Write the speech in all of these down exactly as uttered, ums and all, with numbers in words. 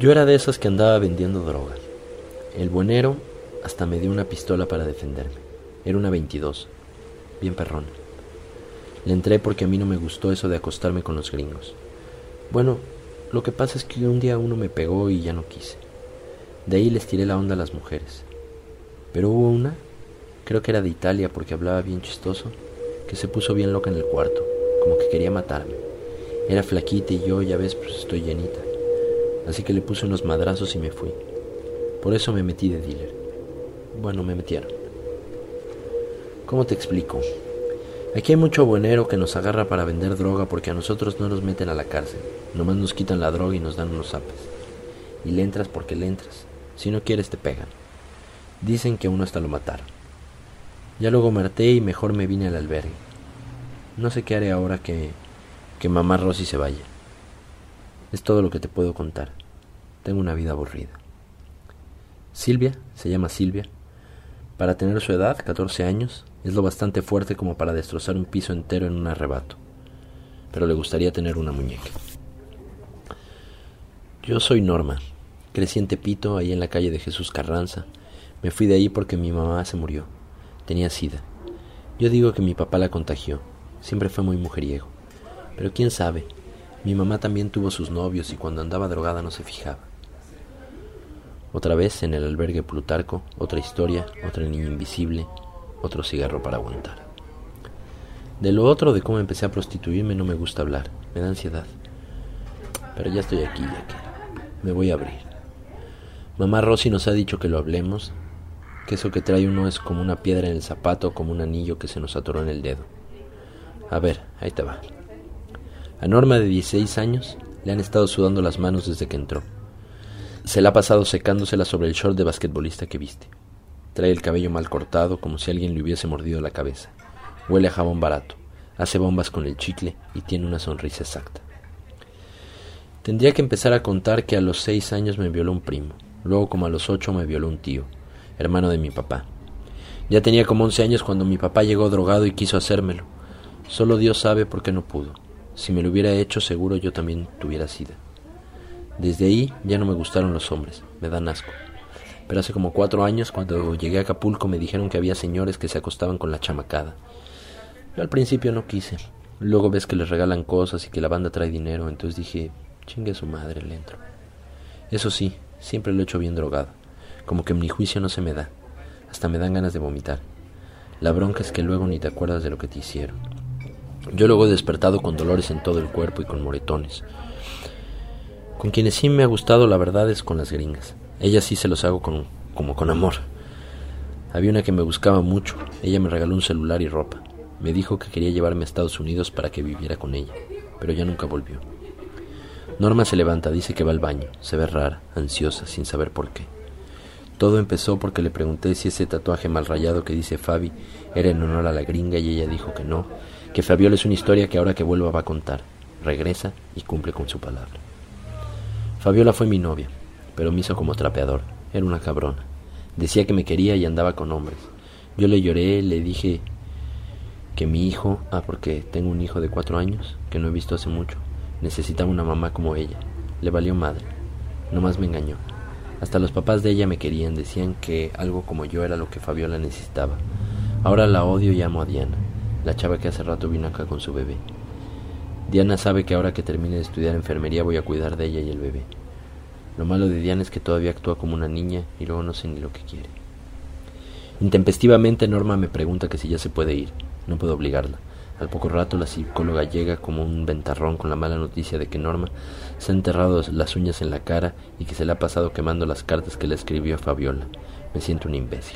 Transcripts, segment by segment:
Yo era de esas que andaba vendiendo droga. El buenero hasta me dio una pistola para defenderme. Era una veintidós, bien perrona. Le entré porque a mí no me gustó eso de acostarme con los gringos. Bueno, lo que pasa es que un día uno me pegó y ya no quise. De ahí les tiré la onda a las mujeres. Pero hubo una, creo que era de Italia porque hablaba bien chistoso, que se puso bien loca en el cuarto, como que quería matarme. Era flaquita y yo, ya ves, pues estoy llenita. Así que le puse unos madrazos y me fui. Por eso me metí de dealer. Bueno, me metieron. ¿Cómo te explico? Aquí hay mucho buenero que nos agarra para vender droga porque a nosotros no nos meten a la cárcel. Nomás nos quitan la droga y nos dan unos zapes. Y le entras porque le entras. Si no quieres te pegan. Dicen que a uno hasta lo mataron. Ya luego me harté y mejor me vine al albergue. No sé qué haré ahora que, que mamá Rosy se vaya. Es todo lo que te puedo contar. Tengo una vida aburrida. Silvia, se llama Silvia. Para tener su edad, catorce años, es lo bastante fuerte como para destrozar un piso entero en un arrebato. Pero le gustaría tener una muñeca. Yo soy Norma. Crecí en Tepito, ahí en la calle de Jesús Carranza. Me fui de ahí porque mi mamá se murió. Tenía sida. Yo digo que mi papá la contagió. Siempre fue muy mujeriego. Pero quién sabe. Mi mamá también tuvo sus novios y cuando andaba drogada no se fijaba. Otra vez en el albergue Plutarco, otra historia, otra niña invisible, otro cigarro para aguantar. De lo otro, de cómo empecé a prostituirme, no me gusta hablar. Me da ansiedad. Pero ya estoy aquí, ya que me voy a abrir. Mamá Rosy nos ha dicho que lo hablemos, que eso que trae uno es como una piedra en el zapato o como un anillo que se nos atoró en el dedo. A ver, ahí te va. A Norma de dieciséis años le han estado sudando las manos desde que entró. Se la ha pasado secándosela sobre el short de basquetbolista que viste. Trae el cabello mal cortado como si alguien le hubiese mordido la cabeza. Huele a jabón barato, hace bombas con el chicle y tiene una sonrisa exacta. Tendría que empezar a contar que a los seis años me violó un primo. Luego como a los ocho me violó un tío, hermano de mi papá. Ya tenía como once años cuando mi papá llegó drogado y quiso hacérmelo. Solo Dios sabe por qué no pudo. Si me lo hubiera hecho seguro yo también tuviera sida. Desde ahí ya no me gustaron los hombres, me dan asco. Pero hace como cuatro años cuando llegué a Acapulco me dijeron que había señores que se acostaban con la chamacada. Yo al principio no quise. Luego ves que les regalan cosas y que la banda trae dinero, entonces dije, chingue su madre, le entro. Eso sí, siempre lo he hecho bien drogado. Como que mi juicio no se me da. Hasta me dan ganas de vomitar. La bronca es que luego ni te acuerdas de lo que te hicieron. Yo luego he despertado con dolores en todo el cuerpo y con moretones. Con quienes sí me ha gustado, la verdad, es con las gringas. Ellas sí se los hago con, como con amor. Había una que me buscaba mucho. Ella me regaló un celular y ropa. Me dijo que quería llevarme a Estados Unidos para que viviera con ella, pero ya nunca volvió. Norma se levanta, dice que va al baño. Se ve rara, ansiosa, sin saber por qué. Todo empezó porque le pregunté si ese tatuaje mal rayado que dice Fabi era en honor a la gringa y ella dijo que no, que Fabiola es una historia que ahora que vuelva va a contar. Regresa y cumple con su palabra. Fabiola fue mi novia, pero me hizo como trapeador. Era una cabrona. Decía que me quería y andaba con hombres. Yo le lloré, le dije que mi hijo, ah, porque tengo un hijo de cuatro años, que no he visto hace mucho, necesitaba una mamá como ella. Le valió madre. Nomás me engañó. Hasta los papás de ella me querían, decían que algo como yo era lo que Fabiola necesitaba. Ahora la odio y amo a Diana, la chava que hace rato vino acá con su bebé. Diana sabe que ahora que termine de estudiar enfermería voy a cuidar de ella y el bebé. Lo malo de Diana es que todavía actúa como una niña y luego no sé ni lo que quiere. Intempestivamente Norma me pregunta que si ya se puede ir. No puedo obligarla. Al poco rato la psicóloga llega como un ventarrón con la mala noticia de que Norma se ha enterrado las uñas en la cara y que se le ha pasado quemando las cartas que le escribió a Fabiola. Me siento un imbécil.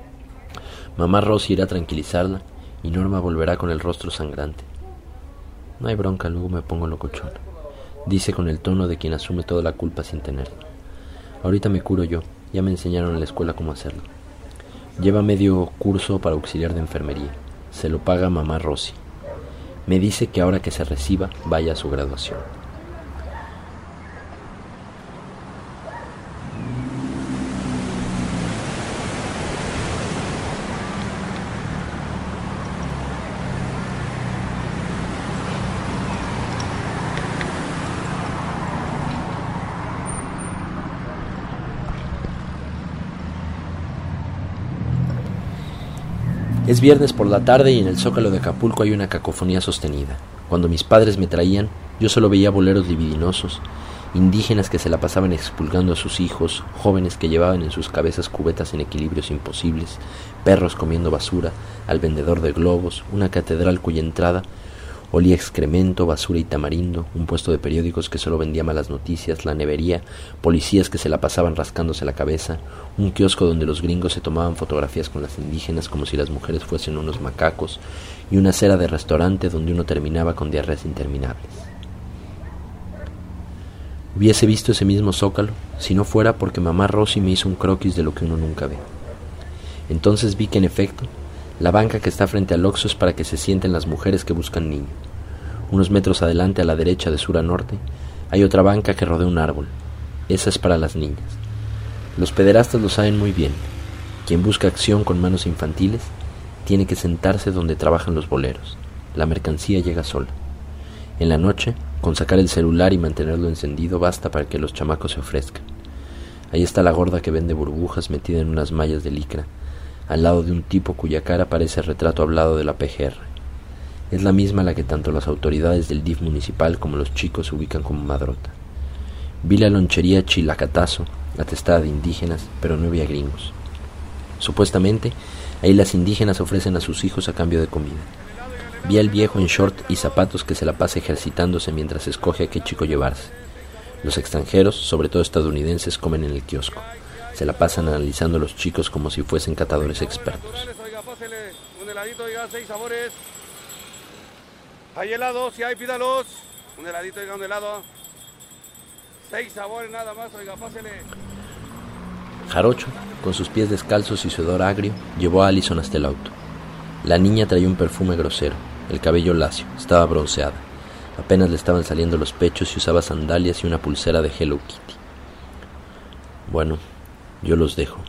Mamá Rosy irá a tranquilizarla y Norma volverá con el rostro sangrante. No hay bronca, luego me pongo locochón, dice con el tono de quien asume toda la culpa sin tenerla. Ahorita me curo yo, ya me enseñaron en la escuela cómo hacerlo. Lleva medio curso para auxiliar de enfermería. Se lo paga mamá Rosy. Me dice que ahora que se reciba vaya a su graduación. Es viernes por la tarde y en el Zócalo de Acapulco hay una cacofonía sostenida. Cuando mis padres me traían, yo solo veía boleros libidinosos, indígenas que se la pasaban expulgando a sus hijos, jóvenes que llevaban en sus cabezas cubetas en equilibrios imposibles, perros comiendo basura, al vendedor de globos, una catedral cuya entrada olía excremento, basura y tamarindo, un puesto de periódicos que solo vendía malas noticias, la nevería, policías que se la pasaban rascándose la cabeza, un kiosco donde los gringos se tomaban fotografías con las indígenas como si las mujeres fuesen unos macacos, y una acera de restaurante donde uno terminaba con diarreas interminables. Hubiese visto ese mismo Zócalo si no fuera porque mamá Rosy me hizo un croquis de lo que uno nunca ve. Entonces vi que en efecto la banca que está frente al Oxxo es para que se sienten las mujeres que buscan niño. Unos metros adelante, a la derecha de sur a norte, hay otra banca que rodea un árbol. Esa es para las niñas. Los pederastas lo saben muy bien. Quien busca acción con manos infantiles tiene que sentarse donde trabajan los boleros. La mercancía llega sola. En la noche, con sacar el celular y mantenerlo encendido basta para que los chamacos se ofrezcan. Ahí está la gorda que vende burbujas metida en unas mallas de licra, al lado de un tipo cuya cara parece retrato hablado de la P G R. Es la misma a la que tanto las autoridades del D I F municipal como los chicos ubican como madrota. Vi la lonchería Chilacatazo, atestada de indígenas, pero no había gringos. Supuestamente, ahí las indígenas ofrecen a sus hijos a cambio de comida. Vi al viejo en short y zapatos que se la pasa ejercitándose mientras escoge a qué chico llevarse. Los extranjeros, sobre todo estadounidenses, comen en el kiosco. Se la pasan analizando a los chicos como si fuesen catadores expertos. Oiga, pásele un heladito, oiga, seis sabores. Hay helados, si hay, pídalos. Un heladito, oiga, un helado. Seis sabores nada más, oiga, pásele. Jarocho, con sus pies descalzos y su hedor agrio, llevó a Allison hasta el auto. La niña traía un perfume grosero, el cabello lacio, estaba bronceada. Apenas le estaban saliendo los pechos y usaba sandalias y una pulsera de Hello Kitty. Bueno, yo los dejo,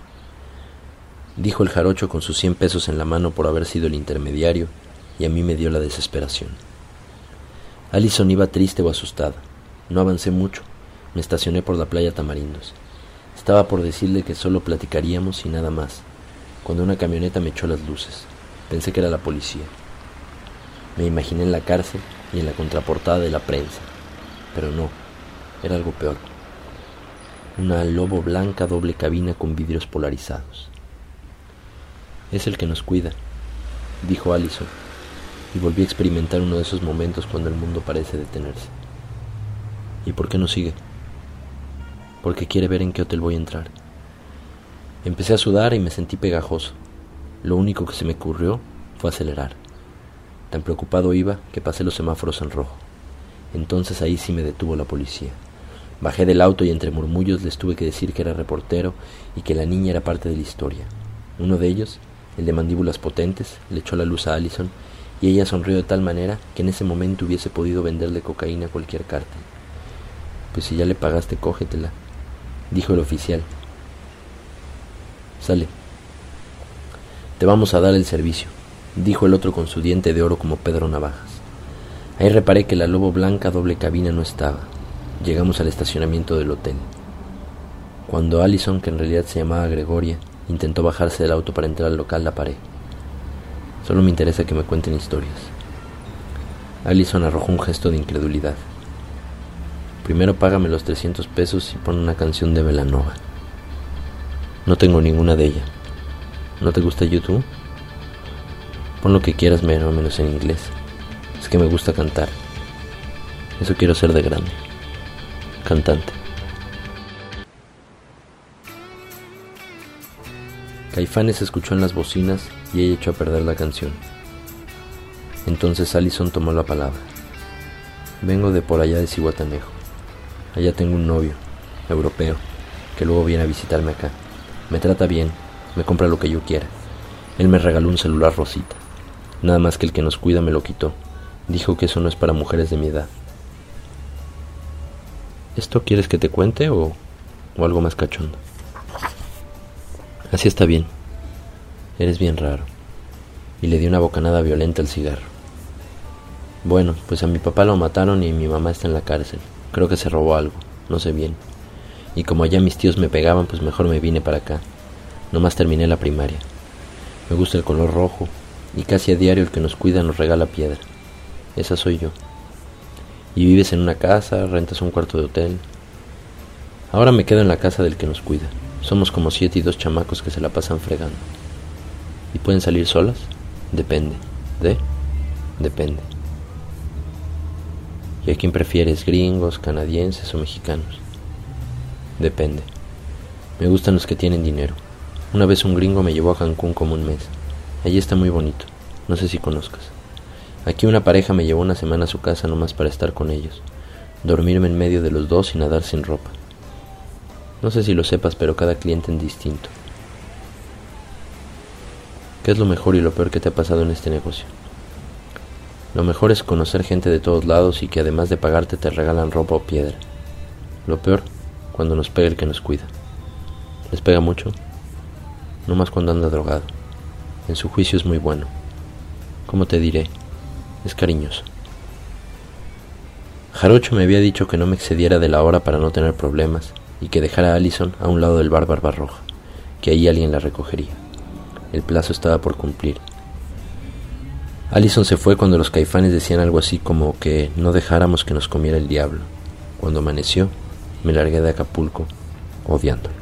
dijo el jarocho con sus cien pesos en la mano por haber sido el intermediario, y a mí me dio la desesperación. Allison iba triste o asustada. No avancé mucho, me estacioné por la playa Tamarindos. Estaba por decirle que solo platicaríamos y nada más, cuando una camioneta me echó las luces. Pensé que era la policía. Me imaginé en la cárcel y en la contraportada de la prensa, pero no, era algo peor. Una Lobo blanca doble cabina con vidrios polarizados. Es el que nos cuida, dijo Allison, y volví a experimentar uno de esos momentos cuando el mundo parece detenerse. ¿Y por qué no sigue? Porque quiere ver en qué hotel voy a entrar. Empecé a sudar y me sentí pegajoso. Lo único que se me ocurrió fue acelerar. Tan preocupado iba que pasé los semáforos en rojo. Entonces ahí sí me detuvo la policía. Bajé del auto y entre murmullos les tuve que decir que era reportero y que la niña era parte de la historia. Uno de ellos, el de mandíbulas potentes, le echó la luz a Allison y ella sonrió de tal manera que en ese momento hubiese podido venderle cocaína a cualquier cártel. Pues si ya le pagaste, cógetela, dijo el oficial. Sale. Te vamos a dar el servicio, dijo el otro con su diente de oro como Pedro Navajas. Ahí reparé que la Lobo blanca doble cabina no estaba. Llegamos al estacionamiento del hotel. Cuando Allison, que en realidad se llamaba Gregoria, intentó bajarse del auto para entrar al local, la paré. Solo me interesa que me cuenten historias. Allison arrojó un gesto de incredulidad. Primero págame los trescientos pesos y pon una canción de Belanova. No tengo ninguna de ella. ¿No te gusta YouTube? Pon lo que quieras, menos menos en inglés. Es que me gusta cantar. Eso quiero ser de grande. Cantante. Caifanes se escuchó en las bocinas y ella echó a perder la canción. Entonces Allison tomó la palabra. Vengo de por allá de Zihuatanejo. Allá tengo un novio, europeo, que luego viene a visitarme acá. Me trata bien, me compra lo que yo quiera. Él me regaló un celular rosita. Nada más que el que nos cuida me lo quitó. Dijo que eso no es para mujeres de mi edad. ¿Esto quieres que te cuente o, o algo más cachondo? Así está bien. Eres bien raro. Y le di una bocanada violenta al cigarro. Bueno, pues a mi papá lo mataron y mi mamá está en la cárcel. Creo que se robó algo, no sé bien. Y como allá mis tíos me pegaban, pues mejor me vine para acá. Nomás terminé la primaria. Me gusta el color rojo, y casi a diario el que nos cuida nos regala piedra. Esa soy yo. Y vives en una casa, rentas un cuarto de hotel. Ahora me quedo en la casa del que nos cuida. Somos como siete y dos chamacos que se la pasan fregando. ¿Y pueden salir solas? Depende. ¿De? Depende. ¿Y a quién prefieres, gringos, canadienses o mexicanos? Depende. Me gustan los que tienen dinero. Una vez un gringo me llevó a Cancún como un mes. Allí está muy bonito. No sé si conozcas. Aquí una pareja me llevó una semana a su casa nomás para estar con ellos, dormirme en medio de los dos y nadar sin ropa. No sé si lo sepas, pero cada cliente es distinto. ¿Qué es lo mejor y lo peor que te ha pasado en este negocio? Lo mejor es conocer gente de todos lados y que además de pagarte te regalan ropa o piedra. Lo peor, cuando nos pega el que nos cuida. ¿Les pega mucho? No más cuando anda drogado. En su juicio es muy bueno. ¿Cómo te diré? Es cariñoso. Jarocho me había dicho que no me excediera de la hora para no tener problemas y que dejara a Allison a un lado del bar Barbarroja, que ahí alguien la recogería. El plazo estaba por cumplir. Allison se fue cuando los Caifanes decían algo así como que no dejáramos que nos comiera el diablo. Cuando amaneció, me largué de Acapulco, odiándolo.